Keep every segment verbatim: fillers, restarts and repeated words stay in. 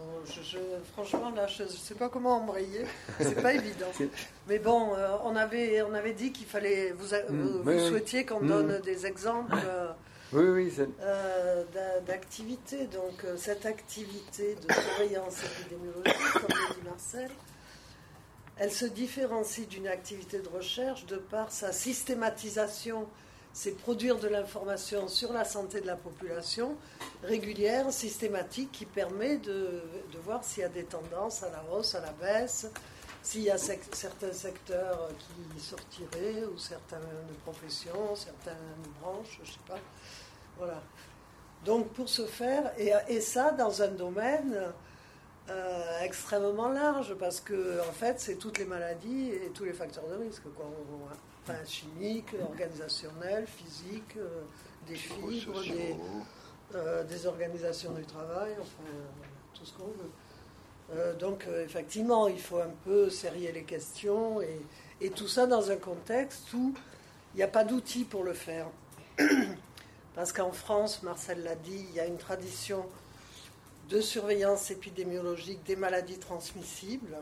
bon, je, je, franchement, là, je ne sais pas comment embrayer. C'est pas évident. Mais bon, euh, on, avait, on avait dit qu'il fallait... Vous, mmh, vous, oui, vous souhaitiez oui. qu'on mmh. donne des exemples euh, oui, oui, euh, d'activités. Donc, euh, cette activité de surveillance épidémiologique, comme le dit Marcel, elle se différencie d'une activité de recherche de par sa systématisation. C'est produire de l'information sur la santé de la population régulière, systématique, qui permet de, de voir s'il y a des tendances à la hausse, à la baisse, s'il y a sec- certains secteurs qui sortiraient, ou certaines professions, certaines branches, je ne sais pas. Voilà. Donc pour ce faire, et, et ça dans un domaine euh, extrêmement large, parce que en fait c'est toutes les maladies et tous les facteurs de risque, quoi. On, on, Enfin, chimique, organisationnel, physique, euh, des fibres, des, euh, des organisations du travail, enfin, euh, tout ce qu'on veut. Euh, donc, euh, effectivement, il faut un peu serrer les questions, et, et tout ça dans un contexte où il n'y a pas d'outils pour le faire. Parce qu'en France, Marcel l'a dit, il y a une tradition de surveillance épidémiologique des maladies transmissibles.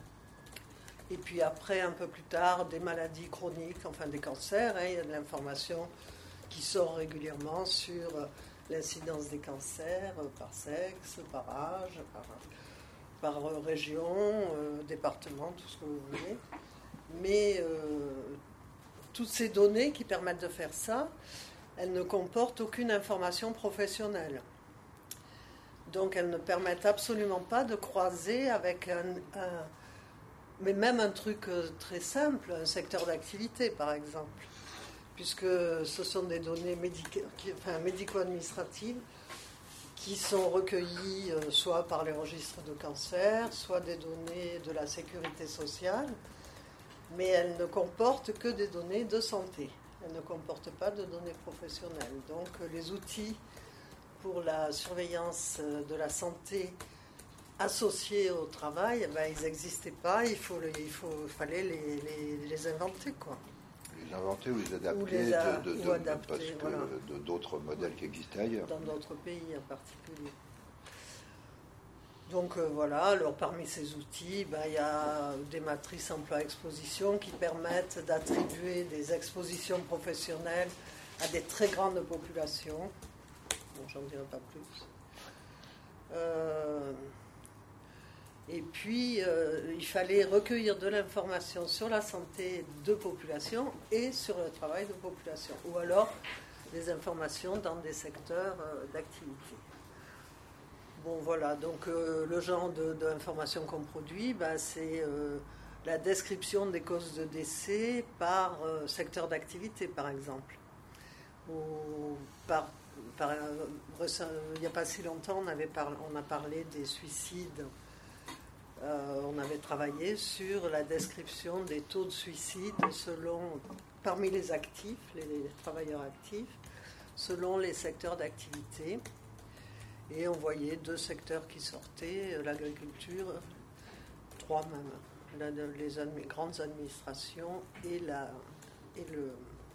Et puis après, un peu plus tard, des maladies chroniques, enfin des cancers. Hein, il y a de l'information qui sort régulièrement sur l'incidence des cancers par sexe, par âge, par, par région, euh, département, tout ce que vous voulez. Mais euh, toutes ces données qui permettent de faire ça, elles ne comportent aucune information professionnelle. Donc elles ne permettent absolument pas de croiser avec un... un mais même un truc très simple, un secteur d'activité par exemple, puisque ce sont des données médico, enfin, médico-administratives qui sont recueillies soit par les registres de cancer, soit des données de la sécurité sociale, mais elles ne comportent que des données de santé, elles ne comportent pas de données professionnelles. Donc les outils pour la surveillance de la santé associés au travail, eh ben, ils n'existaient pas, il, faut, il, faut, il fallait les, les, les inventer, quoi. Les inventer ou les adapter, ou les a, de, de, ou adapter, parce que voilà. de, d'autres modèles qui existaient ailleurs. Dans d'autres pays en particulier. Donc euh, voilà, alors parmi ces outils, ben, il y a des matrices emploi-exposition qui permettent d'attribuer des expositions professionnelles à des très grandes populations. Bon, j'en dirai pas plus. Euh, Et puis, euh, il fallait recueillir de l'information sur la santé de population et sur le travail de population, ou alors des informations dans des secteurs euh, d'activité. Bon, voilà, donc euh, le genre de, d'information qu'on produit, ben, c'est euh, la description des causes de décès par euh, secteur d'activité, par exemple. Ou par, par, euh, il n'y a pas si longtemps, on, avait parlé, on a parlé des suicides. Euh, on avait travaillé sur la description des taux de suicide selon, parmi les actifs, les, les travailleurs actifs, selon les secteurs d'activité. Et on voyait deux secteurs qui sortaient, l'agriculture, trois même, la, les admi- grandes administrations et, la, et le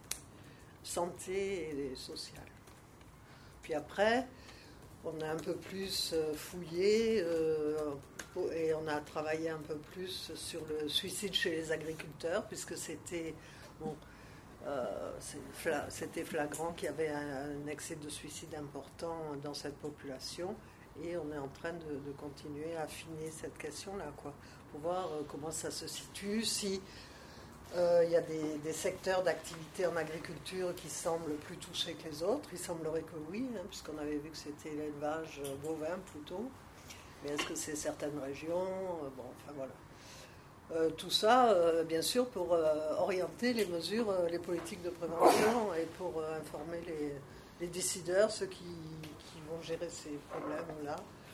santé et les sociales. Puis après, on a un peu plus fouillé euh, et on a travaillé un peu plus sur le suicide chez les agriculteurs, puisque c'était, bon, euh, c'était flagrant qu'il y avait un, un excès de suicide important dans cette population, et on est en train de, de continuer à affiner cette question-là, quoi, pour voir euh, comment ça se situe, si Euh, il y a des, des secteurs d'activité en agriculture qui semblent plus touchés que les autres. Il semblerait que oui, hein, puisqu'on avait vu que c'était l'élevage bovin plutôt. Mais est-ce que c'est certaines régions ? Bon, enfin voilà. Euh, tout ça, euh, bien sûr, pour euh, orienter les mesures, euh, les politiques de prévention et pour euh, informer les, les décideurs, ceux qui, qui vont gérer ces problèmes-là,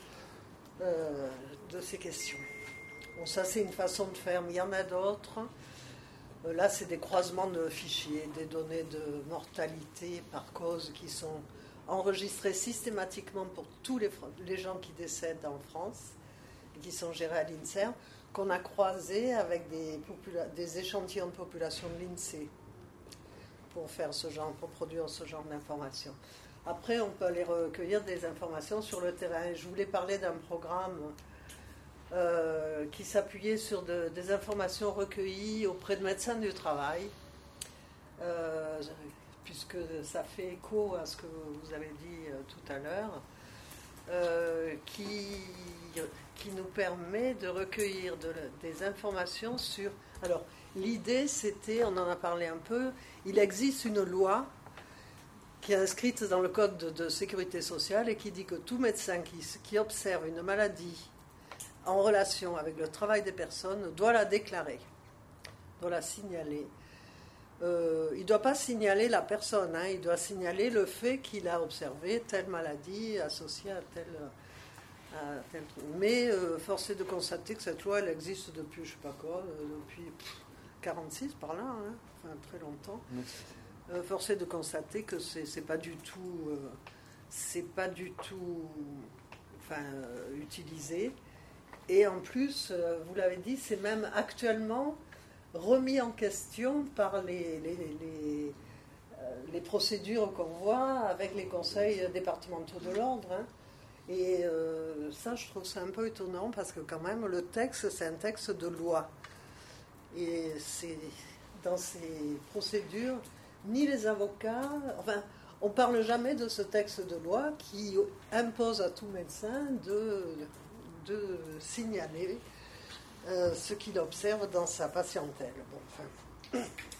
euh, de ces questions. Bon, ça, c'est une façon de faire, mais il y en a d'autres. Là, c'est des croisements de fichiers, des données de mortalité par cause qui sont enregistrées systématiquement pour tous les, les gens qui décèdent en France et qui sont gérés à l'INSERM, qu'on a croisés avec des, popula- des échantillons de population de l'INSEE pour faire ce genre, pour produire ce genre d'informations. Après, on peut aller recueillir des informations sur le terrain. Je voulais parler d'un programme euh, qui s'appuyait sur de, des informations recueillies auprès de médecins du travail, euh, puisque ça fait écho à ce que vous avez dit euh, tout à l'heure, euh, qui, qui nous permet de recueillir de, des informations sur... Alors, l'idée, c'était, on en a parlé un peu, il existe une loi qui est inscrite dans le Code de, de sécurité sociale et qui dit que tout médecin qui, qui observe une maladie en relation avec le travail des personnes doit la déclarer, doit la signaler. Euh, il ne doit pas signaler la personne, hein, il doit signaler le fait qu'il a observé telle maladie associée à tel, à tel truc. Mais euh, force est de constater que cette loi, elle existe depuis, je ne sais pas quoi, euh, depuis pff, quarante-six par là, hein, enfin très longtemps. Oui. Euh, force est de constater que c'est, c'est pas du tout, euh, c'est pas du tout, enfin, euh, utilisé. Et en plus, euh, vous l'avez dit, c'est même actuellement remis en question par les, les, les, euh, les procédures qu'on voit avec les conseils départementaux de l'ordre. Hein. Et euh, ça, je trouve ça un peu étonnant parce que quand même, le texte, c'est un texte de loi. Et c'est dans ces procédures, ni les avocats, enfin, on ne parle jamais de ce texte de loi qui impose à tout médecin de, de signaler euh, ce qu'il observe dans sa patientèle. Bon, enfin.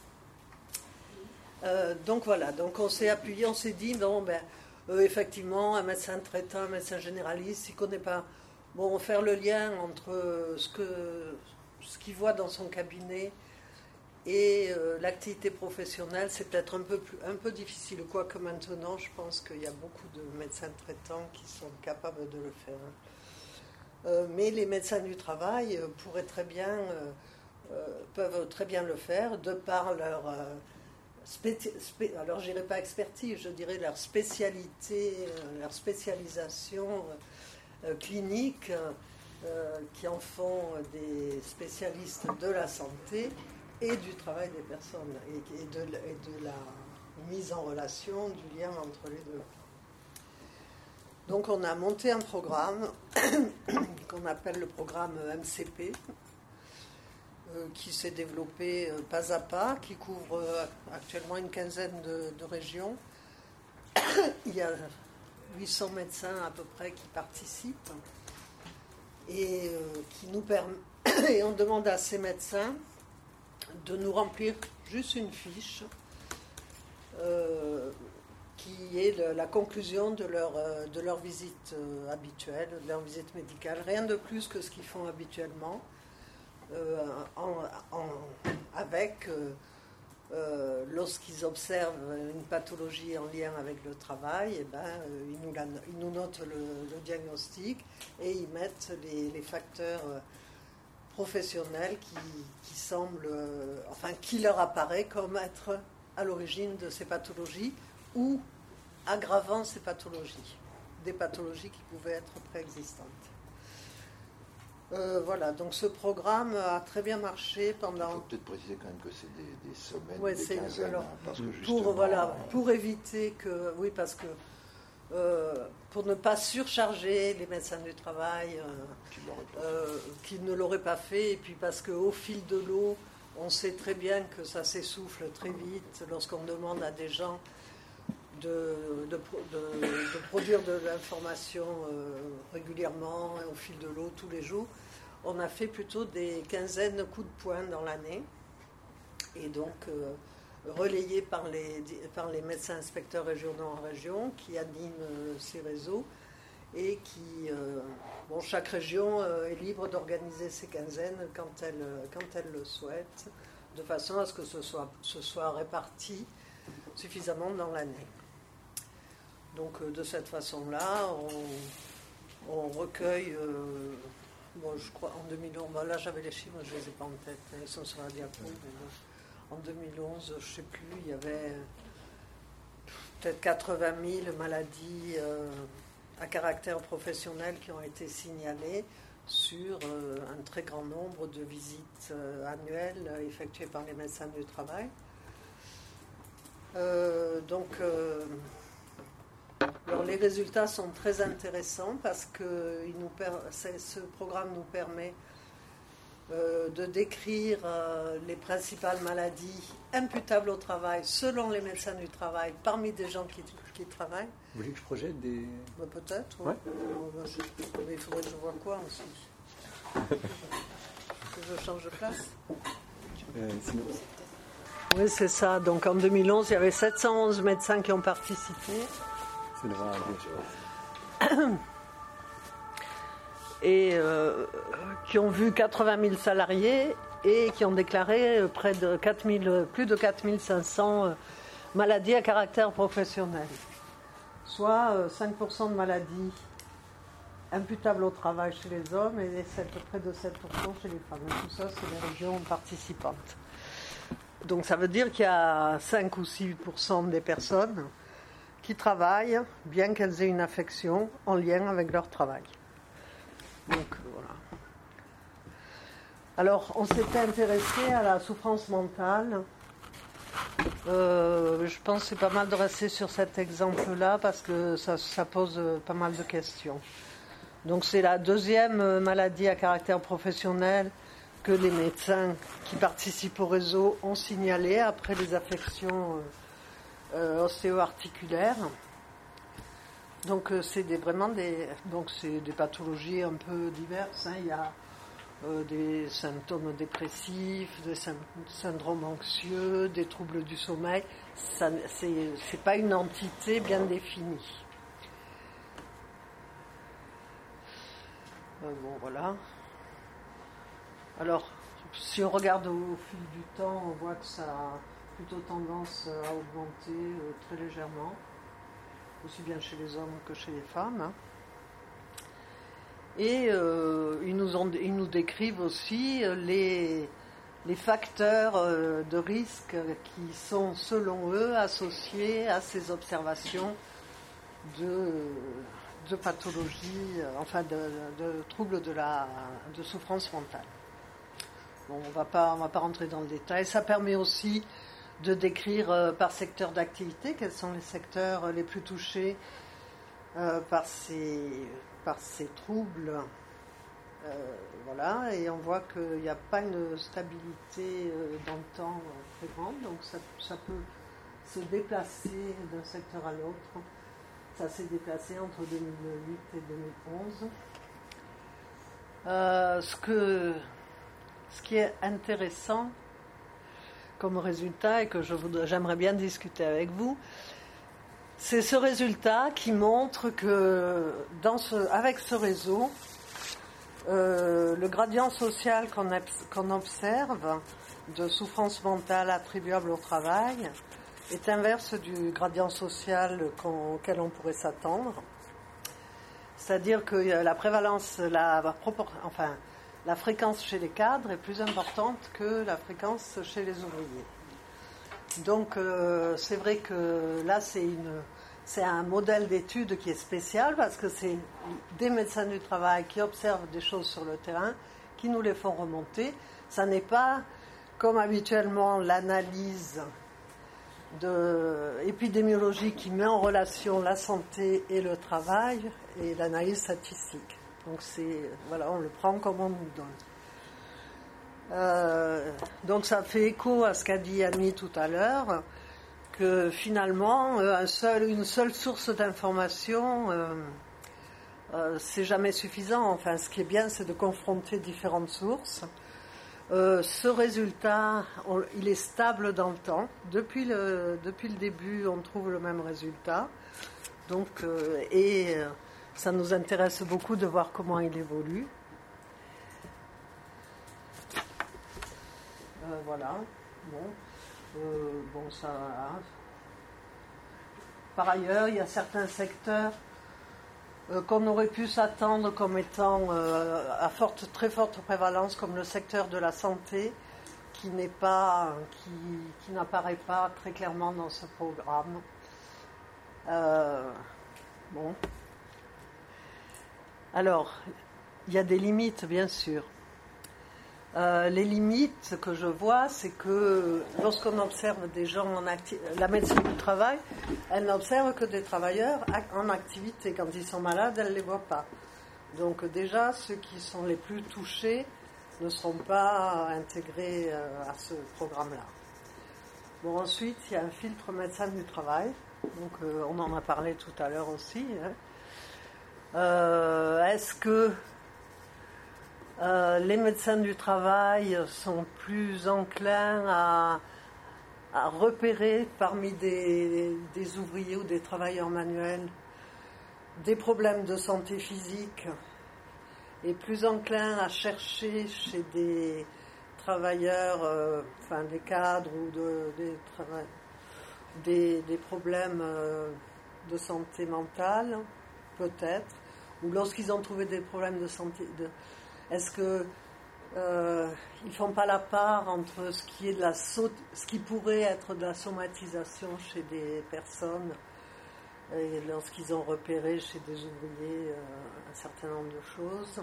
euh, donc voilà, donc on s'est appuyé, on s'est dit, non, ben, euh, effectivement, un médecin traitant, un médecin généraliste, il ne connaît pas. Bon, faire le lien entre ce, que, ce qu'il voit dans son cabinet et euh, l'activité professionnelle, c'est peut-être un peu, plus, un peu difficile, quoique maintenant, je pense qu'il y a beaucoup de médecins traitants qui sont capables de le faire. Euh, mais les médecins du travail euh, pourraient très bien, euh, euh, peuvent très bien le faire, de par leur, euh, spéci- spé- alors je dirais pas expertise, je dirais leur spécialité, euh, leur spécialisation euh, clinique, euh, qui en font des spécialistes de la santé et du travail des personnes, et, et, de, et de la mise en relation, du lien entre les deux. Donc on a monté un programme qu'on appelle le programme M C P, euh, qui s'est développé euh, pas à pas, qui couvre euh, actuellement une quinzaine de, de régions. Il y a huit cents médecins à peu près qui participent, et euh, qui nous permet, et on demande à ces médecins de nous remplir juste une fiche euh, qui est le, la conclusion de leur, euh, de leur visite euh, habituelle, de leur visite médicale. Rien de plus que ce qu'ils font habituellement, euh, en, en, avec, euh, euh, lorsqu'ils observent une pathologie en lien avec le travail, eh ben, euh, ils, nous la, ils nous notent le, le diagnostic et ils mettent les, les facteurs euh, professionnels qui, qui semblent, euh, enfin, qui leur apparaît comme être à l'origine de ces pathologies ou aggravant ces pathologies, des pathologies qui pouvaient être préexistantes. Euh, voilà, donc ce programme a très bien marché pendant... Il faut peut-être préciser quand même que c'est des, des semaines, ouais, des c'est, quinzaines, alors, hein, parce que justement... Pour, voilà, pour éviter que... Oui, parce que euh, pour ne pas surcharger les médecins du travail euh, euh, qui ne l'auraient pas fait, et puis parce qu'au fil de l'eau, on sait très bien que ça s'essouffle très vite lorsqu'on demande à des gens de, de, de, de produire de l'information euh, régulièrement, au fil de l'eau, tous les jours. On a fait plutôt des quinzaines de coups de poing dans l'année, et donc euh, relayés par les, par les médecins inspecteurs régionaux en région qui animent euh, ces réseaux, et qui, euh, bon, chaque région euh, est libre d'organiser ces quinzaines quand elle, quand elle le souhaite, de façon à ce que ce soit, ce soit réparti suffisamment dans l'année. Donc euh, de cette façon-là, on, on recueille, euh, bon, je crois en deux mille onze, bon, là j'avais les chiffres, je ne les ai pas en tête, ils sont sur la diapo, mais en deux mille onze, je ne sais plus, il y avait peut-être quatre-vingt mille maladies euh, à caractère professionnel qui ont été signalées sur euh, un très grand nombre de visites euh, annuelles euh, effectuées par les médecins du travail. Euh, donc, euh, Alors, les résultats sont très intéressants parce que il nous per... ce programme nous permet euh, de décrire euh, les principales maladies imputables au travail selon les médecins du travail parmi des gens qui, qui travaillent. Vous voulez que je projette des... Bah, peut-être, oui. Ouais. Bon, bah, je... Mais il faudrait que je vois quoi ensuite. Que je change de place. Euh, sinon... Oui, c'est ça. Donc en deux mille onze, il y avait sept cent onze médecins qui ont participé. C'est devant la gauche. Et euh, qui ont vu quatre-vingt mille salariés et qui ont déclaré près de quatre mille, plus de quatre mille cinq cents maladies à caractère professionnel. Soit euh, cinq pour cent de maladies imputables au travail chez les hommes et près de sept pour cent chez les femmes. Et tout ça, c'est les régions participantes. Donc ça veut dire qu'il y a cinq ou six pour cent des personnes qui travaillent, bien qu'elles aient une affection en lien avec leur travail. Donc voilà. Alors, on s'était intéressé à la souffrance mentale. Euh, je pense que c'est pas mal de rester sur cet exemple-là parce que ça, ça pose pas mal de questions. Donc c'est la deuxième maladie à caractère professionnel que les médecins qui participent au réseau ont signalé après les affections euh, ostéo-articulaires. Donc euh, c'est des, vraiment des, donc c'est des pathologies un peu diverses. Hein. Il y a euh, des symptômes dépressifs, des sy- syndromes anxieux, des troubles du sommeil. Ça, c'est, c'est pas une entité bien définie. Euh, bon voilà. Alors, si on regarde au fil du temps, on voit que ça a plutôt tendance à augmenter euh, très légèrement, aussi bien chez les hommes que chez les femmes. Hein. Et euh, ils, nous ont, ils nous décrivent aussi les, les facteurs euh, de risque qui sont, selon eux, associés à ces observations de, de pathologie, enfin de, de troubles de, la, de souffrance mentale. Bon, on ne va pas rentrer dans le détail. Ça permet aussi de décrire euh, par secteur d'activité quels sont les secteurs les plus touchés euh, par, ces, par ces troubles. Euh, voilà, et on voit qu'il n'y a pas une stabilité euh, dans le temps euh, très grande, donc ça, ça peut se déplacer d'un secteur à l'autre. Ça s'est déplacé entre deux mille huit et deux mille onze. Euh, ce que... Ce qui est intéressant comme résultat et que je voudrais, j'aimerais bien discuter avec vous, c'est ce résultat qui montre que dans ce, avec ce réseau, euh, le gradient social qu'on, qu'on observe de souffrance mentale attribuable au travail est inverse du gradient social qu'on, auquel on pourrait s'attendre. C'est-à-dire que la prévalence, la, la proportion, enfin, la fréquence chez les cadres est plus importante que la fréquence chez les ouvriers. Donc euh, c'est vrai que là c'est, une, c'est un modèle d'étude qui est spécial parce que c'est des médecins du travail qui observent des choses sur le terrain, qui nous les font remonter. Ça n'est pas comme habituellement l'analyse de épidémiologie qui met en relation la santé et le travail et l'analyse statistique. Donc c'est, voilà, on le prend comme on nous donne. Euh, donc ça fait écho à ce qu'a dit Annie tout à l'heure, que finalement un seul, une seule source d'information, euh, euh, c'est jamais suffisant. Enfin, ce qui est bien, c'est de confronter différentes sources. Euh, ce résultat, on, il est stable dans le temps. Depuis le, depuis le début, on trouve le même résultat. Donc, euh, et euh, ça nous intéresse beaucoup de voir comment il évolue. Euh, voilà. Bon. Euh, bon, ça. Voilà. Par ailleurs, il y a certains secteurs euh, qu'on aurait pu s'attendre comme étant euh, à forte, très forte prévalence, comme le secteur de la santé, qui n'est pas, qui, qui n'apparaît pas très clairement dans ce programme. Euh, bon. Alors, il y a des limites, bien sûr. Euh, les limites que je vois, c'est que lorsqu'on observe des gens en activité, la médecine du travail, elle n'observe que des travailleurs en activité. Quand ils sont malades, elle ne les voit pas. Donc déjà, ceux qui sont les plus touchés ne seront pas intégrés à ce programme-là. Bon, ensuite, il y a un filtre médecin du travail. Donc, euh, on en a parlé tout à l'heure aussi. Hein. Euh, est-ce que euh, les médecins du travail sont plus enclins à, à repérer parmi des, des ouvriers ou des travailleurs manuels des problèmes de santé physique et plus enclins à chercher chez des travailleurs, euh, enfin des cadres ou de, des, trava- des, des problèmes euh, de santé mentale, peut-être, ou lorsqu'ils ont trouvé des problèmes de santé, de, est-ce que euh, ils font pas la part entre ce qui est de la so- ce qui pourrait être de la somatisation chez des personnes et lorsqu'ils ont repéré chez des ouvriers euh, un certain nombre de choses.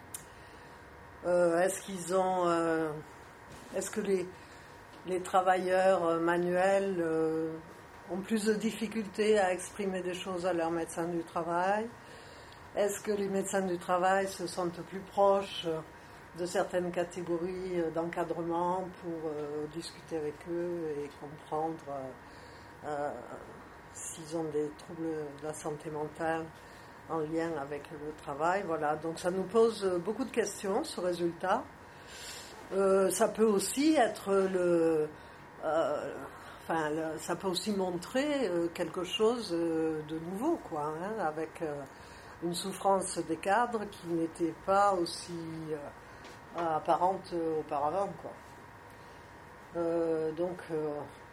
Euh, est-ce qu'ils ont, euh, est-ce que les, les travailleurs euh, manuels euh, ont plus de difficultés à exprimer des choses à leur médecin du travail? Est-ce que les médecins du travail se sentent plus proches de certaines catégories d'encadrement pour euh, discuter avec eux et comprendre euh, euh, s'ils ont des troubles de la santé mentale en lien avec le travail? Voilà, donc ça nous pose beaucoup de questions, ce résultat. Euh, ça peut aussi être le... Euh, enfin, le, ça peut aussi montrer euh, quelque chose euh, de nouveau, quoi, hein, avec euh, une souffrance des cadres qui n'était pas aussi euh, apparente auparavant, quoi. Euh, donc, euh,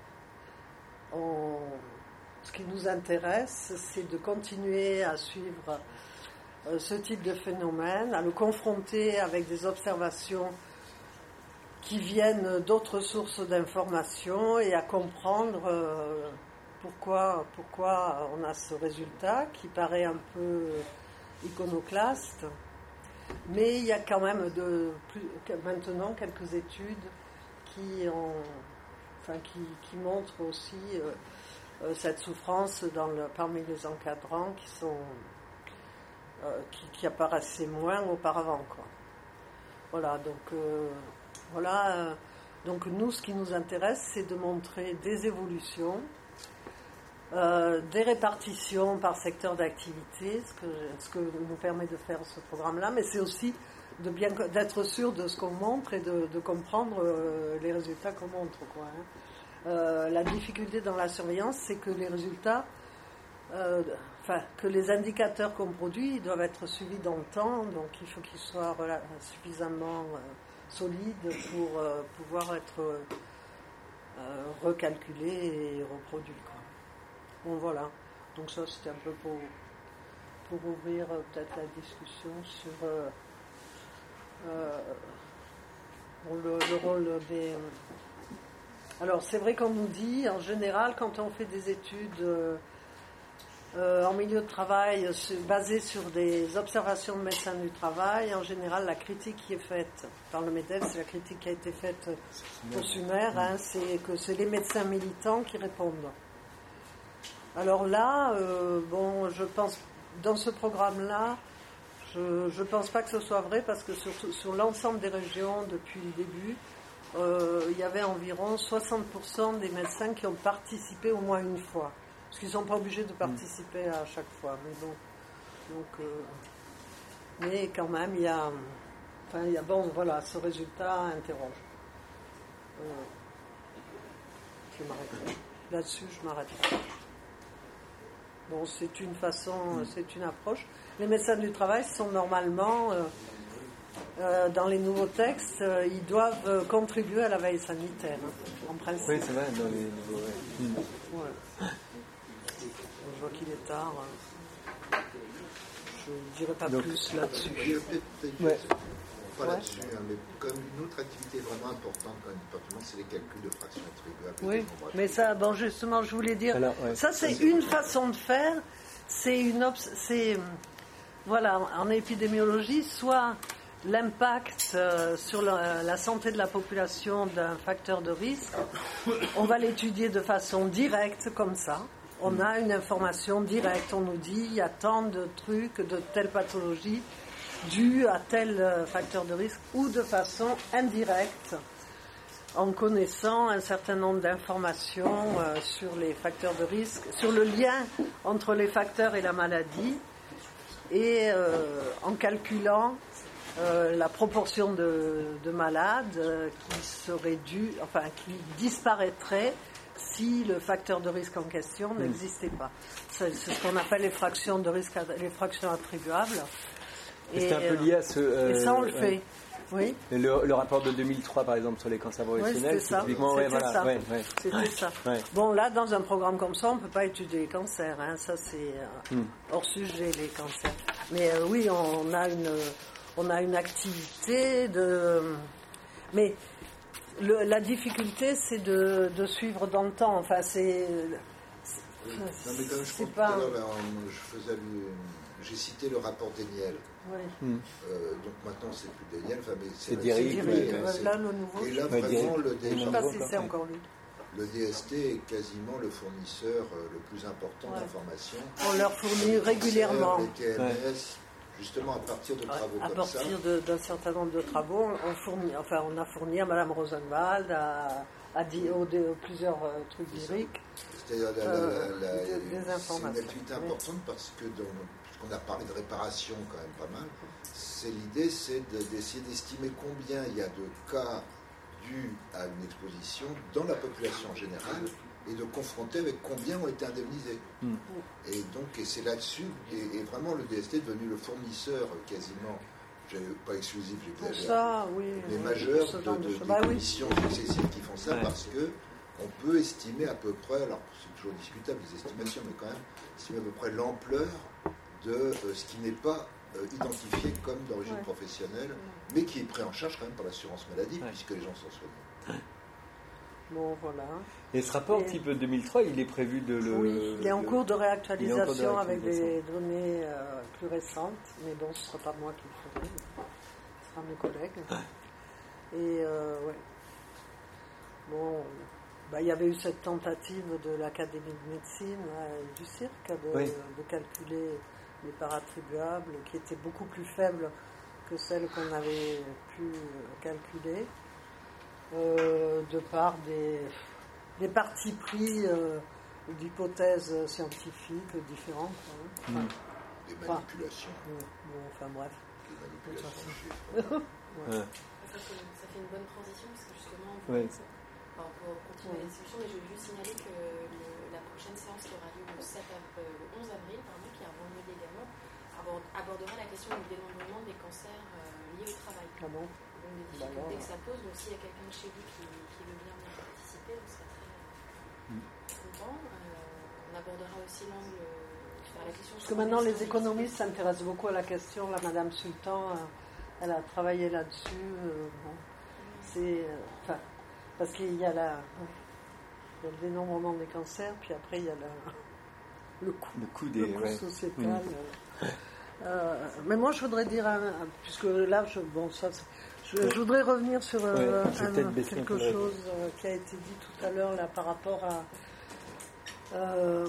on... ce qui nous intéresse, c'est de continuer à suivre euh, ce type de phénomène, à le confronter avec des observations qui viennent d'autres sources d'informations et à comprendre euh, pourquoi, pourquoi on a ce résultat qui paraît un peu iconoclaste. Mais il y a quand même de, plus, maintenant quelques études qui, ont, enfin, qui, qui montrent aussi euh, euh, cette souffrance dans le, parmi les encadrants qui, sont, euh, qui, qui apparaissaient moins auparavant, quoi. Voilà, donc, euh, voilà, euh, donc nous, ce qui nous intéresse, c'est de montrer des évolutions, euh, des répartitions par secteur d'activité, ce que, ce que nous permet de faire ce programme-là, mais c'est aussi de bien, d'être sûr de ce qu'on montre et de, de comprendre euh, les résultats qu'on montre, quoi, hein. Euh, la difficulté dans la surveillance, c'est que les résultats, euh, enfin, que les indicateurs qu'on produit, ils doivent être suivis dans le temps, donc il faut qu'ils soient voilà, suffisamment euh, solides pour euh, pouvoir être euh, recalculés et reproduits, quoi. Bon, voilà. Donc ça, c'était un peu pour, pour ouvrir euh, peut-être la discussion sur euh, euh, le, le rôle des... Alors, c'est vrai qu'on nous dit, en général, quand on fait des études euh, euh, en milieu de travail basées sur des observations de médecins du travail, en général, la critique qui est faite par le MEDEF, c'est la critique qui a été faite pour Sumer, hein, c'est que c'est les médecins militants qui répondent. Alors là, euh, bon, je pense, dans ce programme-là, je ne pense pas que ce soit vrai, parce que sur, sur l'ensemble des régions, depuis le début, Euh, il y avait environ soixante pour cent des médecins qui ont participé au moins une fois. Parce qu'ils ne sont pas obligés de participer à chaque fois. Mais bon, donc, euh, mais quand même, il y a, enfin, il y a, bon, voilà, ce résultat interroge. Euh, je m'arrête. Là-dessus, je m'arrête. Bon, c'est une façon, c'est une approche. Les médecins du travail sont normalement... Euh, Euh, dans les nouveaux textes, euh, ils doivent euh, contribuer à la veille sanitaire, hein, en principe. Oui, c'est vrai, dans les nouveaux... Ouais. Mmh. Ouais. Je vois qu'il est tard. Hein. Je ne dirai pas Donc, plus là-dessus. Il y a peut-être ouais. pas Ouais. là-dessus, hein, mais comme une autre activité vraiment importante dans le département, c'est les calculs de fractions attribuables. Oui, mais ça, bon, justement, je voulais dire, Alors, ouais. ça c'est une façon de faire, c'est une... Obs- c'est, voilà, en épidémiologie, soit l'impact euh, sur la, la santé de la population d'un facteur de risque, on va l'étudier de façon directe comme ça. On a une information directe, on nous dit il y a tant de trucs, de telle pathologie due à tel facteur de risque, ou de façon indirecte, en connaissant un certain nombre d'informations euh, sur les facteurs de risque, sur le lien entre les facteurs et la maladie, et euh, en calculant euh, la proportion de, de malades euh, qui serait due, enfin qui disparaîtrait si le facteur de risque en question mmh. n'existait pas. C'est, c'est ce qu'on appelle les fractions de risque, les fractions attribuables. Et, et c'est un peu lié à ce. Euh, et ça, on le ouais. fait. Oui. Le, le rapport de deux mille trois, par exemple, sur les cancers professionnels, oui, c'était typiquement, ça. Ouais, voilà, ça. Ouais, ouais. C'était ça. Ouais. Bon, là, dans un programme comme ça, on ne peut pas étudier les cancers. Hein. Ça, c'est euh, mm. hors sujet, les cancers. Mais euh, oui, on a une, on a une activité de. Mais le, la difficulté, c'est de, de suivre dans le temps. Enfin, c'est. c'est oui. Non, mais comme je c'est pas... pas. Là, je faisais le... J'ai cité le rapport Déniel. Oui. Mm. Euh, donc maintenant, c'est plus Déniel. Enfin, mais c'est, c'est Diric. Ouais, là, le nouveau. Et là, je vraiment, le je ne sais pas si c'est encore lui. Le D S T est quasiment le fournisseur le plus important ouais. d'informations. On leur fournit régulièrement. Les T M S, ouais. justement à partir de travaux à comme partir ça. De, d'un certain nombre de travaux, on, fournit, enfin, on a fourni à Madame Rosenwald, à, à, di, aux, aux plusieurs euh, trucs d'Iric. C'est-à-dire la, euh, la, la, des, des c'est une activité importante oui. parce que dans, puisqu'on a parlé de réparation quand même pas mal, c'est l'idée c'est de, d'essayer d'estimer combien il y a de cas dus à une exposition dans la population générale et de confronter avec combien ont été indemnisés. Mm. Et donc, et c'est là-dessus, et, et vraiment le D S T est devenu le fournisseur quasiment, pas exclusif, pour ça, oui, mais oui, majeur de, de, de, de bah, des commissions oui. successives qui font ça ouais. parce que on peut estimer à peu près, alors c'est toujours discutable les estimations, mais quand même, estimer à peu près l'ampleur de euh, ce qui n'est pas euh, identifié comme d'origine ouais. professionnelle, ouais. mais qui est pris en charge quand même par l'assurance maladie, ouais. puisque les gens sont soignés. Bon, voilà. Et ce rapport et... type deux mille trois, il est prévu de le... Oui, il est en cours de réactualisation, cours de réactualisation. avec des données euh, plus récentes, mais bon, ce ne sera pas moi qui le ferai, ce sera mes collègues. Ouais. Et, euh, ouais. Bon... Bah, il y avait eu cette tentative de l'Académie de médecine, là, du cirque, de, oui. de calculer les parts attribuables, qui étaient beaucoup plus faibles que celles qu'on avait pu calculer, euh, de par des, des partis pris euh, d'hypothèses scientifiques différentes. Hein. Enfin, des manipulations. Enfin, bon, enfin bref. Des manipulations. ouais. Ouais. Ça, fait, ça fait une bonne transition, parce que justement... Ouais. Enfin, pour continuer ouais. la discussion, mais je veux juste signaler que le, la prochaine séance qui aura lieu le, sept, euh, le onze avril, pardon, qui a lieu également, abordera la question du dénombrement des cancers euh, liés au travail. Ah bon. Donc des difficultés que ça pose. Donc s'il y a quelqu'un de chez vous qui, qui veut bien y participer, on serait très mm. content. Euh, on abordera aussi l'angle sur la question. Parce que maintenant les économistes s'intéressent beaucoup à la question. Là, Madame Sultan, euh, elle a travaillé là-dessus. Euh, bon, mm. C'est, euh, enfin. Parce qu'il y a, la, il y a le dénombrement des cancers, puis après il y a la, le coût, le coût, des, le coût ouais. sociétal. Mmh. Euh, mais moi je voudrais dire, un, un, puisque là, je, bon, ça, je, ouais. je voudrais revenir sur euh, ouais, un, quelque chose euh, qui a été dit tout à l'heure là par rapport à. Euh,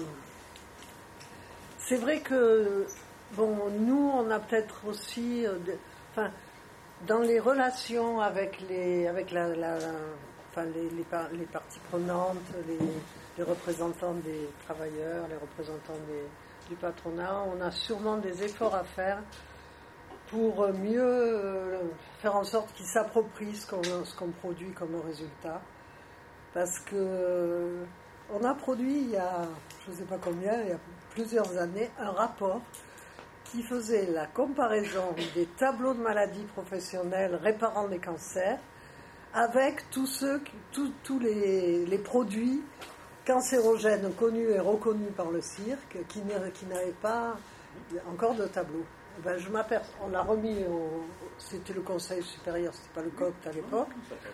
c'est vrai que bon, nous on a peut-être aussi, euh, de, enfin, dans les relations avec les, avec la, la Enfin, les, les, les parties prenantes, les, les représentants des travailleurs, les représentants des, du patronat, on a sûrement des efforts à faire pour mieux euh, faire en sorte qu'ils s'approprient ce qu'on, ce qu'on produit comme résultat. Parce que euh, on a produit il y a, je ne sais pas combien, il y a plusieurs années, un rapport qui faisait la comparaison des tableaux de maladies professionnelles réparant les cancers avec tous ceux, tous, tous les, les produits cancérogènes connus et reconnus par le cirque qui, qui n'avaient pas encore de tableau. Ben, je m'aperçois, on l'a remis au, c'était le conseil supérieur, c'était pas le C O C T à l'époque,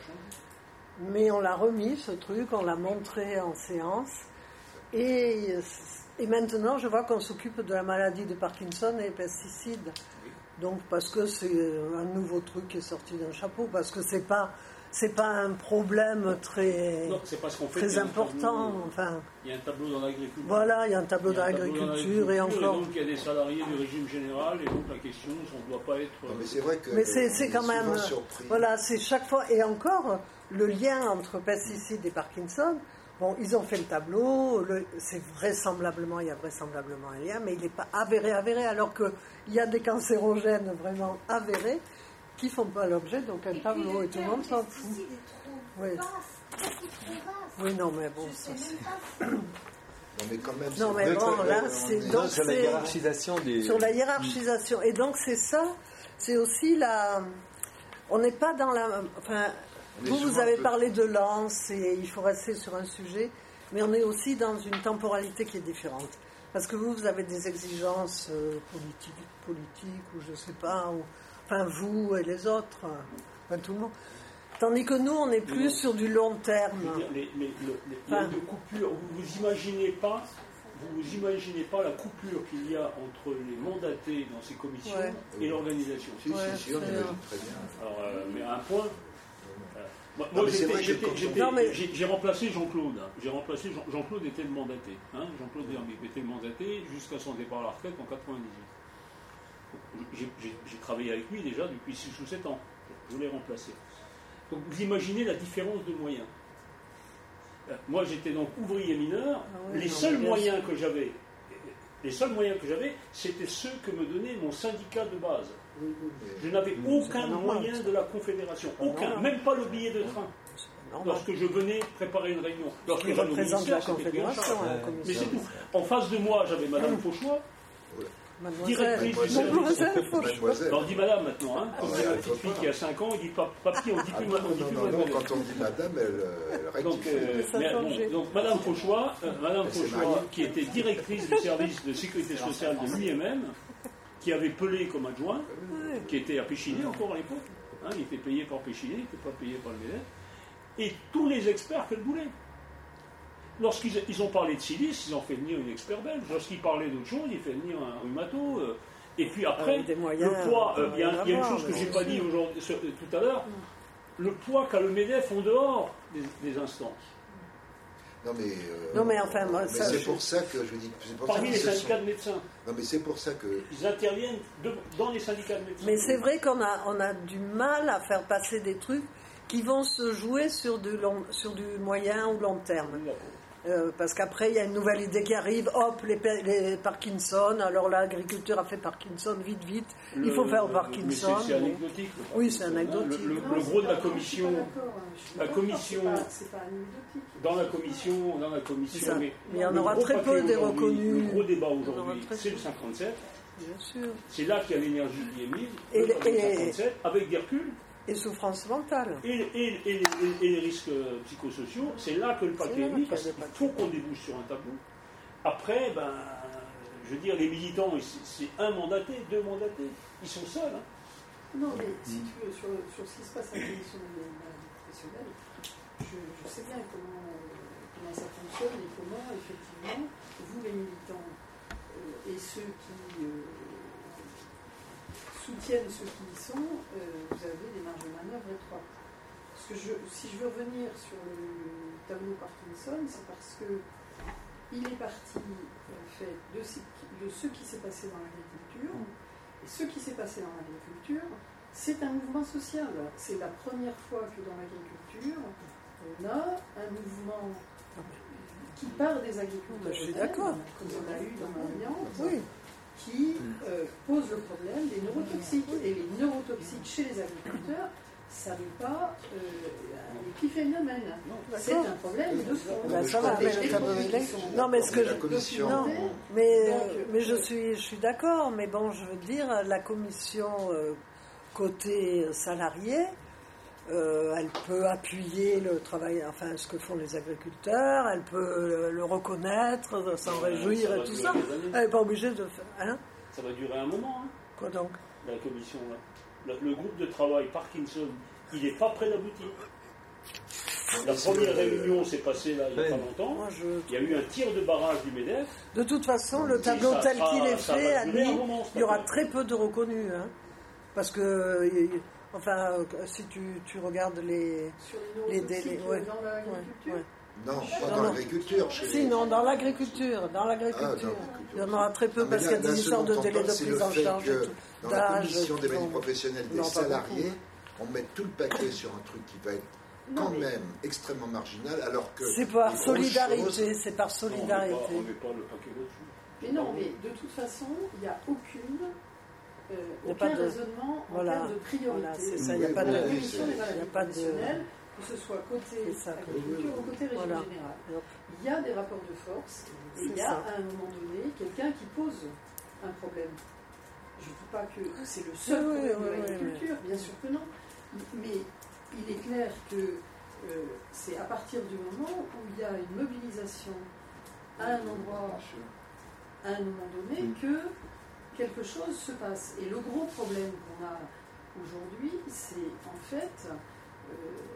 mais on l'a remis ce truc, on l'a montré en séance, et, et maintenant je vois qu'on s'occupe de la maladie de Parkinson et des pesticides. Donc parce que c'est un nouveau truc qui est sorti d'un chapeau, parce que c'est pas c'est pas un problème très non, c'est parce qu'on fait très important. Tableau, enfin, il y a un tableau dans l'agriculture. Voilà, il y a un tableau dans l'agriculture et encore. Et donc il y a des salariés du régime général et donc la question, on ne doit pas être. Non, mais c'est vrai que. Mais c'est, c'est quand même. Voilà, c'est chaque fois et encore le lien entre pesticides et Parkinson. Bon, ils ont fait le tableau, le, c'est vraisemblablement, il y a vraisemblablement un lien, mais il n'est pas avéré, avéré, alors qu'il y a des cancérogènes vraiment avérés qui ne font pas l'objet, donc un tableau, et tout le monde s'en fout. Oui. Oui, non, mais bon, ça c'est... Non, mais quand même, non, mais bon, là, c'est... Non, donc sur c'est, la hiérarchisation des... Sur la hiérarchisation, et donc c'est ça, c'est aussi la... On n'est pas dans la... Enfin, vous, vous avez parlé de lance et il faut rester sur un sujet, mais on est aussi dans une temporalité qui est différente. Parce que vous, vous avez des exigences euh, politiques, politiques, ou je ne sais pas, ou, enfin vous et les autres, enfin tout le monde. Tandis que nous, on est plus non, sur du long terme. Je veux dire, les, les, les, les enfin, de coupure, vous vous imaginez pas, vous vous imaginez pas la coupure qu'il y a entre les mandatés dans ces commissions ouais. et l'organisation. Si, ouais, si, si, on imagine très bien. Alors, euh, mais à un point. Moi, moi j'étais, j'étais, j'étais, mais... j'ai, j'ai remplacé Jean-Claude. Hein. J'ai remplacé Jean, Jean-Claude était le mandaté. Hein. Jean-Claude était le mandaté jusqu'à son départ à la retraite en quatre-vingt-dix-huit. J'ai, j'ai, j'ai travaillé avec lui déjà depuis six ou sept ans. Je l'ai remplacé. Donc vous imaginez la différence de moyens. Moi j'étais donc ouvrier mineur. Ah oui, les seuls moyens que j'avais, les seuls moyens que j'avais, c'était ceux que me donnait mon syndicat de base. Je n'avais aucun moyen de la Confédération, aucun, même pas le billet de train. Lorsque je venais préparer une réunion, lorsque j'allais au ministère, c'était pris en charge. Mais c'est tout. En face de moi, j'avais Madame Fauchois, directrice du service. On dit Madame maintenant, hein. Comme la petite fille qui a cinq ans, il dit Papy, on dit plus Madame. Quand on dit Madame, elle rectifie. Donc Madame Fauchois, Madame Fauchois, qui était directrice du service de sécurité sociale de l'U I M M, qui avait Pelé comme adjoint, qui était à Péchiné encore à l'époque, hein, il était payé par Péchiné, il n'était pas payé par le MEDEF, et tous les experts qu'elle voulait. Lorsqu'ils ils ont parlé de silice, ils ont fait venir une expert belge. Lorsqu'ils parlaient d'autre chose, ils ont fait venir un rhumato. Euh, et puis après, euh, moyens, le poids, il euh, y, y a une chose que je n'ai pas dit aujourd'hui, tout à l'heure, le poids qu'a le MEDEF en dehors des, des instances. Non mais, euh, non mais enfin, moi, mais ça, c'est je... pour ça que je dis. C'est Parmi les syndicats sont... de médecins. Non mais c'est pour ça que. Ils interviennent de, dans les syndicats de médecins. Mais c'est vrai qu'on a, on a du mal à faire passer des trucs qui vont se jouer sur du, long, sur du moyen ou long terme. Euh, parce qu'après, il y a une nouvelle idée qui arrive, hop, les, les Parkinson, alors l'agriculteur a fait Parkinson, vite, vite, le, il faut faire Parkinson. C'est, c'est anecdotique. Oui, c'est anecdotique. Le, le, le gros de la commission, la commission, c'est pas anecdotique. Dans la commission, dans la commission, mais, mais il y en aura très peu des reconnus. Le gros débat aujourd'hui, c'est le cinquante-sept. Bien sûr. C'est là qu'il y a l'énergie qui est mise, et, le et, cinquante-sept, avec des reculs. Et souffrance mentale. Et, et, et, et, et les risques psychosociaux, c'est là que le paquet est mis, parce qu'il faut qu'on débouche sur un tableau. Après, ben, je veux dire, les militants, c'est, c'est un mandaté, deux mandatés. Ils sont seuls. Hein. Non, mais si tu veux, sur, sur ce qui se passe à la commission des maladies professionnelles, je, je sais bien comment, comment ça fonctionne et comment, effectivement, vous, les militants, euh, et ceux qui... Euh, soutiennent ceux qui y sont, euh, vous avez des marges de manœuvre étroites. Parce que je, si je veux revenir sur le tableau Parkinson, c'est parce que il est parti en fait de, de ce qui s'est passé dans l'agriculture, et ce qui s'est passé dans l'agriculture, c'est un mouvement social. C'est la première fois que dans l'agriculture, on a un mouvement qui part des agriculteurs. Je suis d'accord. Comme on a eu dans l'Alliance. Oui. Qui euh, pose le problème des neurotoxiques. Et les neurotoxiques chez les agriculteurs, ça n'est pas euh, un épiphénomène. C'est un problème de fond. Ben, ça va, mais non, mais ce que je, non, mais, Donc, euh, mais je suis, je suis d'accord. Mais bon, je veux dire, la commission euh, côté salarié, euh, elle peut appuyer le travail, enfin ce que font les agriculteurs, elle peut le reconnaître, s'en réjouir et tout ça. Elle n'est pas obligée de faire. Hein, ça va durer un moment. Hein, quoi donc? La commission, là. Le, le groupe de travail Parkinson, il n'est pas prêt d'aboutir. La première réunion s'est passée là il n'y a pas longtemps. Moi, je... Il y a eu un tir de barrage du MEDEF. De toute façon, le tableau tel qu'il est fait, à lui, il y aura très peu de reconnus. Hein. parce que, enfin, si tu, tu regardes les... Sur les délais, ouais. Dans l'agriculture. Ouais, ouais. Non, pas dans l'agriculture. Si, non, dans l'agriculture. Dans l'agriculture. Ah, il y en aura très peu non, parce qu'il y a des histoires de délais de prise en charge. Que dans la commission des maladies professionnelles des salariés, on met tout le paquet sur un truc qui va être quand non, même extrêmement marginal, alors que... C'est par solidarité, choses... c'est par solidarité. Non, on ne met pas le paquet là-dessus. Mais non, mais de toute façon, il n'y a aucune... Euh, aucun de... raisonnement en voilà. termes de priorité. Voilà, c'est ça, il n'y a pas de... La commission des maladies a pas de... professionnelles, que ce soit côté agriculture ou côté régime voilà. général. Il y a des rapports de force, et il y a ça. à un moment donné quelqu'un qui pose un problème. Je ne dis pas que c'est le seul oui, problème oui, de l'agriculture, oui, oui. bien sûr que non, mais il est clair que euh, c'est à partir du moment où il y a une mobilisation à un endroit, à un moment donné, que quelque chose se passe. Et le gros problème qu'on a aujourd'hui, c'est en fait euh,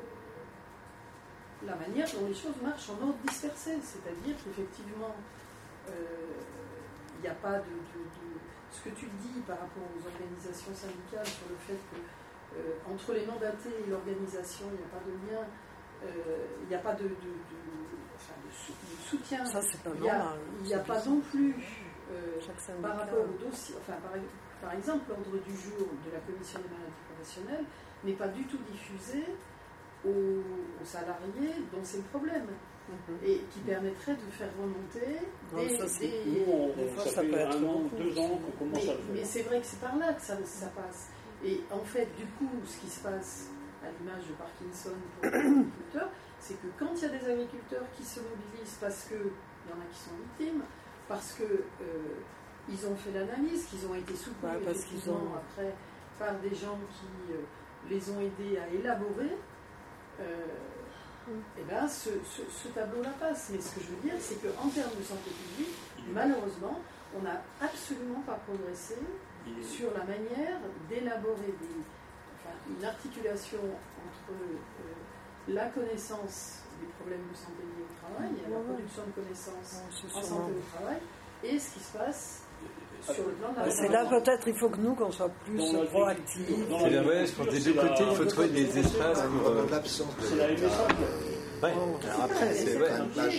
la manière dont les choses marchent en ordre dispersé. C'est-à-dire qu'effectivement, il euh, n'y a pas de, de, de... Ce que tu dis par rapport aux organisations syndicales sur le fait que euh, entre les mandatés et l'organisation, il n'y a pas de lien, il n'y a pas de, de, de, enfin, de, sou, de soutien. Ça, c'est pas il n'y a, normal, a pas non plus... Euh, par rapport au dossier, enfin par, par exemple, l'ordre du jour de la commission des maladies professionnelles n'est pas du tout diffusé aux, aux salariés dont c'est le problème, mm-hmm. et qui permettrait de faire remonter des... Non, ça, des, nous, on, des fois, ça, ça fait un an, deux ans qu'on commence mais, à le faire. Mais c'est vrai que c'est par là que ça, ça passe. Et en fait, du coup, ce qui se passe à l'image de Parkinson pour les agriculteurs, c'est que quand il y a des agriculteurs qui se mobilisent parce qu'il y en a qui sont victimes, parce qu'ils euh, ont fait l'analyse, qu'ils ont été soutenus ouais, parce qu'ils ont... après par des gens qui euh, les ont aidés à élaborer, euh, mm. et ben ce, ce, ce tableau-là passe. Mais ce que je veux dire, c'est qu'en termes de santé publique, malheureusement, on n'a absolument pas progressé sur la manière d'élaborer des, enfin, une articulation entre euh, la connaissance des problèmes de santé liés au travail, et la production de connaissances ouais, en santé au travail, et ce qui se passe sur le plan de la... C'est là peut-être il faut que nous, qu'on soit plus proactifs. C'est la ouais, je pense des deux côtés, il faut trouver des espaces pour... Euh, l'absence de c'est la M S A. Ouais, alors après, c'est ouais.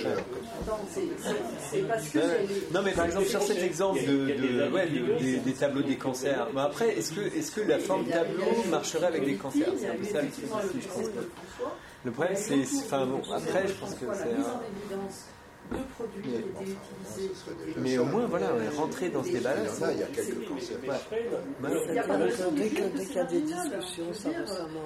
C'est parce que non, mais par exemple, sur cet exemple de, de, ouais, de, des, des tableaux des cancers, mais après, est-ce que, est-ce que la forme tableau marcherait avec des cancers? C'est un peu ça le truc aussi, je pense. Le problème, c'est. Enfin, bon, après, je pense que c'est. De produits qui étaient utilisés. Mais au moins, voilà, rentrer dans ce débat-là. Il y a quelques cancers. Il n'y a pas de dès qu'il y a des discussions, ça récemment.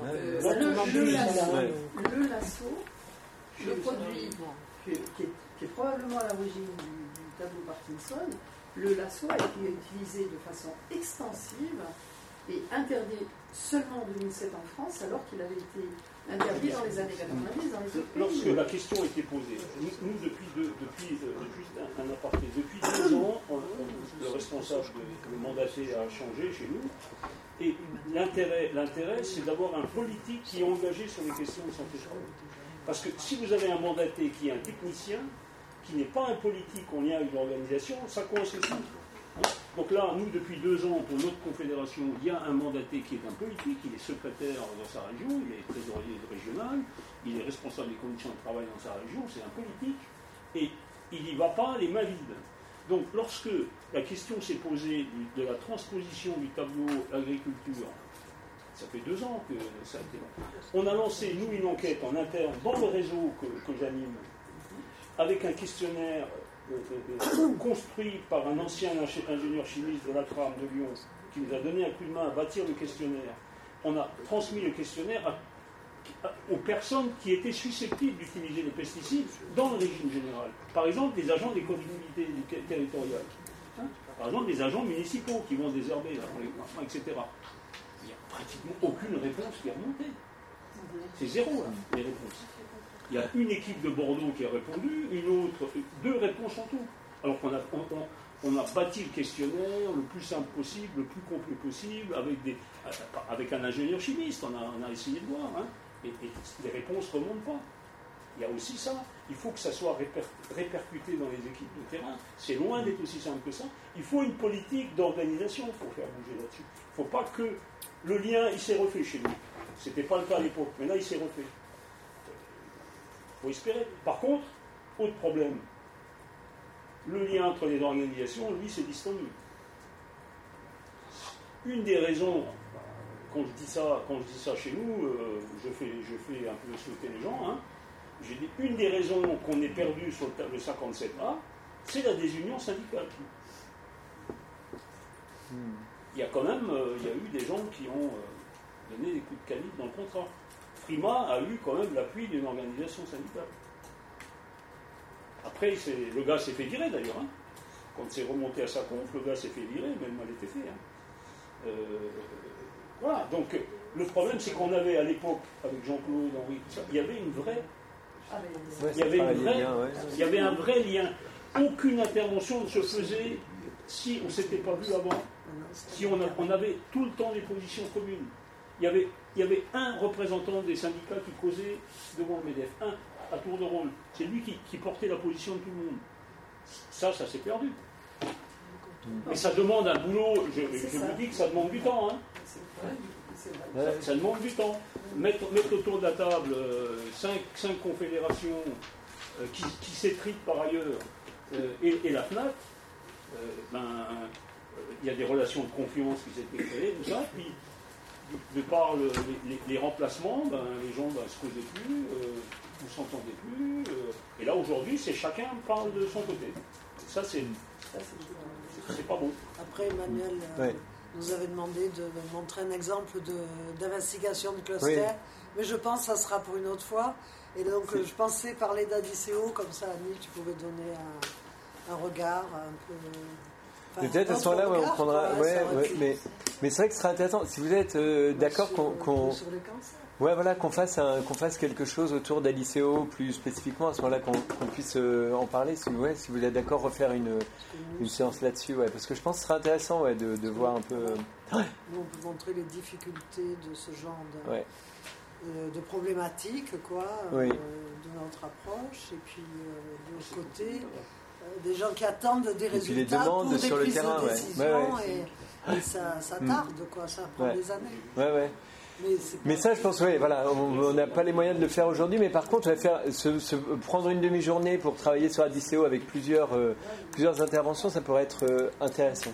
Le lasso, le produit qui est, qui est probablement à l'origine du, du tableau Parkinson, le lasso a été utilisé de façon extensive et interdit seulement en deux mille sept en France, alors qu'il avait été interdit dans les années quatre-vingt-dix dans les autres pays. Lorsque la question a été posée, nous, nous depuis, deux, depuis euh, juste un, un aparté, depuis deux ans, on, on, le responsable, de, le mandaté a changé chez nous, et l'intérêt, l'intérêt c'est d'avoir un politique qui est engagé sur les questions de santé publique. Parce que si vous avez un mandaté qui est un technicien, qui n'est pas un politique en lien avec l'organisation, ça coince aussi. Donc là, nous, depuis deux ans, pour notre confédération, il y a un mandaté qui est un politique, il est secrétaire dans sa région, il est trésorier régional, il est responsable des conditions de travail dans sa région, c'est un politique, et il n'y va pas les mains vides. Donc lorsque la question s'est posée de la transposition du tableau agriculture, ça fait deux ans que ça a été long, on a lancé, nous, une enquête en interne dans le réseau que, que j'anime, avec un questionnaire construit par un ancien ingénieur chimiste de l'A T R A M de Lyon qui nous a donné un coup de main à bâtir le questionnaire. On a transmis le questionnaire à, à, aux personnes qui étaient susceptibles d'utiliser les pesticides dans le régime général. Par exemple, les agents des collectivités territoriales. Hein, par exemple, les agents municipaux qui vont désherber, là, et cetera. Il n'y a pratiquement aucune réponse qui est remontée. C'est zéro, là, les réponses. Il y a une équipe de Bordeaux qui a répondu, une autre, deux réponses en tout. Alors qu'on a, on, on, on a bâti le questionnaire le plus simple possible, le plus complet possible, avec, des, avec un ingénieur chimiste, on a, on a essayé de voir, hein, et, et les réponses ne remontent pas. Il y a aussi ça, il faut que ça soit réper, répercuté dans les équipes de terrain, c'est loin d'être aussi simple que ça. Il faut une politique d'organisation pour faire bouger là-dessus. Il ne faut pas que Le lien, il s'est refait chez nous. C'était pas le cas à l'époque, mais là, il s'est refait. Il faut espérer. Par contre, autre problème. Le lien entre les organisations, lui, c'est distendu. Une des raisons, quand je dis ça, quand je dis ça chez nous, euh, je, fais, je fais un peu sauter les gens, hein, j'ai dit, une des raisons qu'on ait perdu sur le, le cinquante-sept A, c'est la désunion syndicale. Hmm. Il y a quand même, euh, il y a eu des gens qui ont euh, donné des coups de calibre dans le contrat. Frima a eu quand même l'appui d'une organisation syndicale. Après, le gars s'est fait virer d'ailleurs. Hein. Quand c'est remonté à sa conf, le gars s'est fait virer, mais le mal était fait. Hein. Euh, voilà, donc le problème c'est qu'on avait à l'époque, avec Jean-Claude, Henri, tout ça, il y avait une vraie. Il y avait, une vraie, lien, ouais. il y avait un vrai lien. Aucune intervention ne se faisait si on ne s'était pas vu avant, si on, a, on avait tout le temps des positions communes. Il y avait, il y avait un représentant des syndicats qui causait devant le MEDEF, un à tour de rôle. C'est lui qui, qui portait la position de tout le monde. Ça, ça s'est perdu. Mais ça demande un boulot, je, je vous dis que ça demande du temps. Hein. Ça, ça demande du temps. Mettre, mettre autour de la table euh, cinq, cinq confédérations euh, qui, qui s'étritent par ailleurs euh, et, et la FNAC, il euh, ben, euh, y a des relations de confiance qui s'étaient créées, tout ça, puis de, de par le, les, les remplacements, ben, les gens ne ben, se causaient plus, euh, ne s'entendaient plus, euh, et là aujourd'hui, c'est chacun parle de son côté. Et ça, c'est, c'est pas bon. Après, Emmanuel euh, ouais. nous avait demandé de montrer un exemple de, d'investigation de cluster, oui. mais je pense que ça sera pour une autre fois. Et donc, c'est... je pensais parler d'A D I C O, comme ça, Annie, tu pouvais donner un, un regard un peu... Enfin, peut-être à ce moment-là, ouais, on prendra... Quoi, ouais, ouais, mais, mais c'est vrai que ce sera intéressant. Si vous êtes euh, d'accord sur, qu'on... qu'on... Sur les cancers. Ouais, voilà, qu'on fasse, un, qu'on fasse quelque chose autour d'A D I C O plus spécifiquement, à ce moment-là, qu'on, qu'on puisse euh, en parler. Si, ouais, si vous êtes d'accord, refaire une, une séance là-dessus. Ouais, parce que je pense que ce sera intéressant ouais, de, de voir un peu... Euh... Ouais. Nous, on peut montrer les difficultés de ce genre de... Ouais. de problématiques quoi, oui. euh, de notre approche et puis euh, de l'autre côté euh, des gens qui attendent des et résultats les demandes pour sur des le terrain, de décision ouais. Ouais, ouais. Et, et ça, ça tarde quoi, ça prend ouais. des années. Ouais, ouais. Mais, mais ça, je pense, oui, voilà, on n'a pas les moyens de le faire aujourd'hui, mais par contre, on va faire, se, se, prendre une demi-journée pour travailler sur A D I C O avec plusieurs, euh, plusieurs interventions, ça pourrait être euh, intéressant.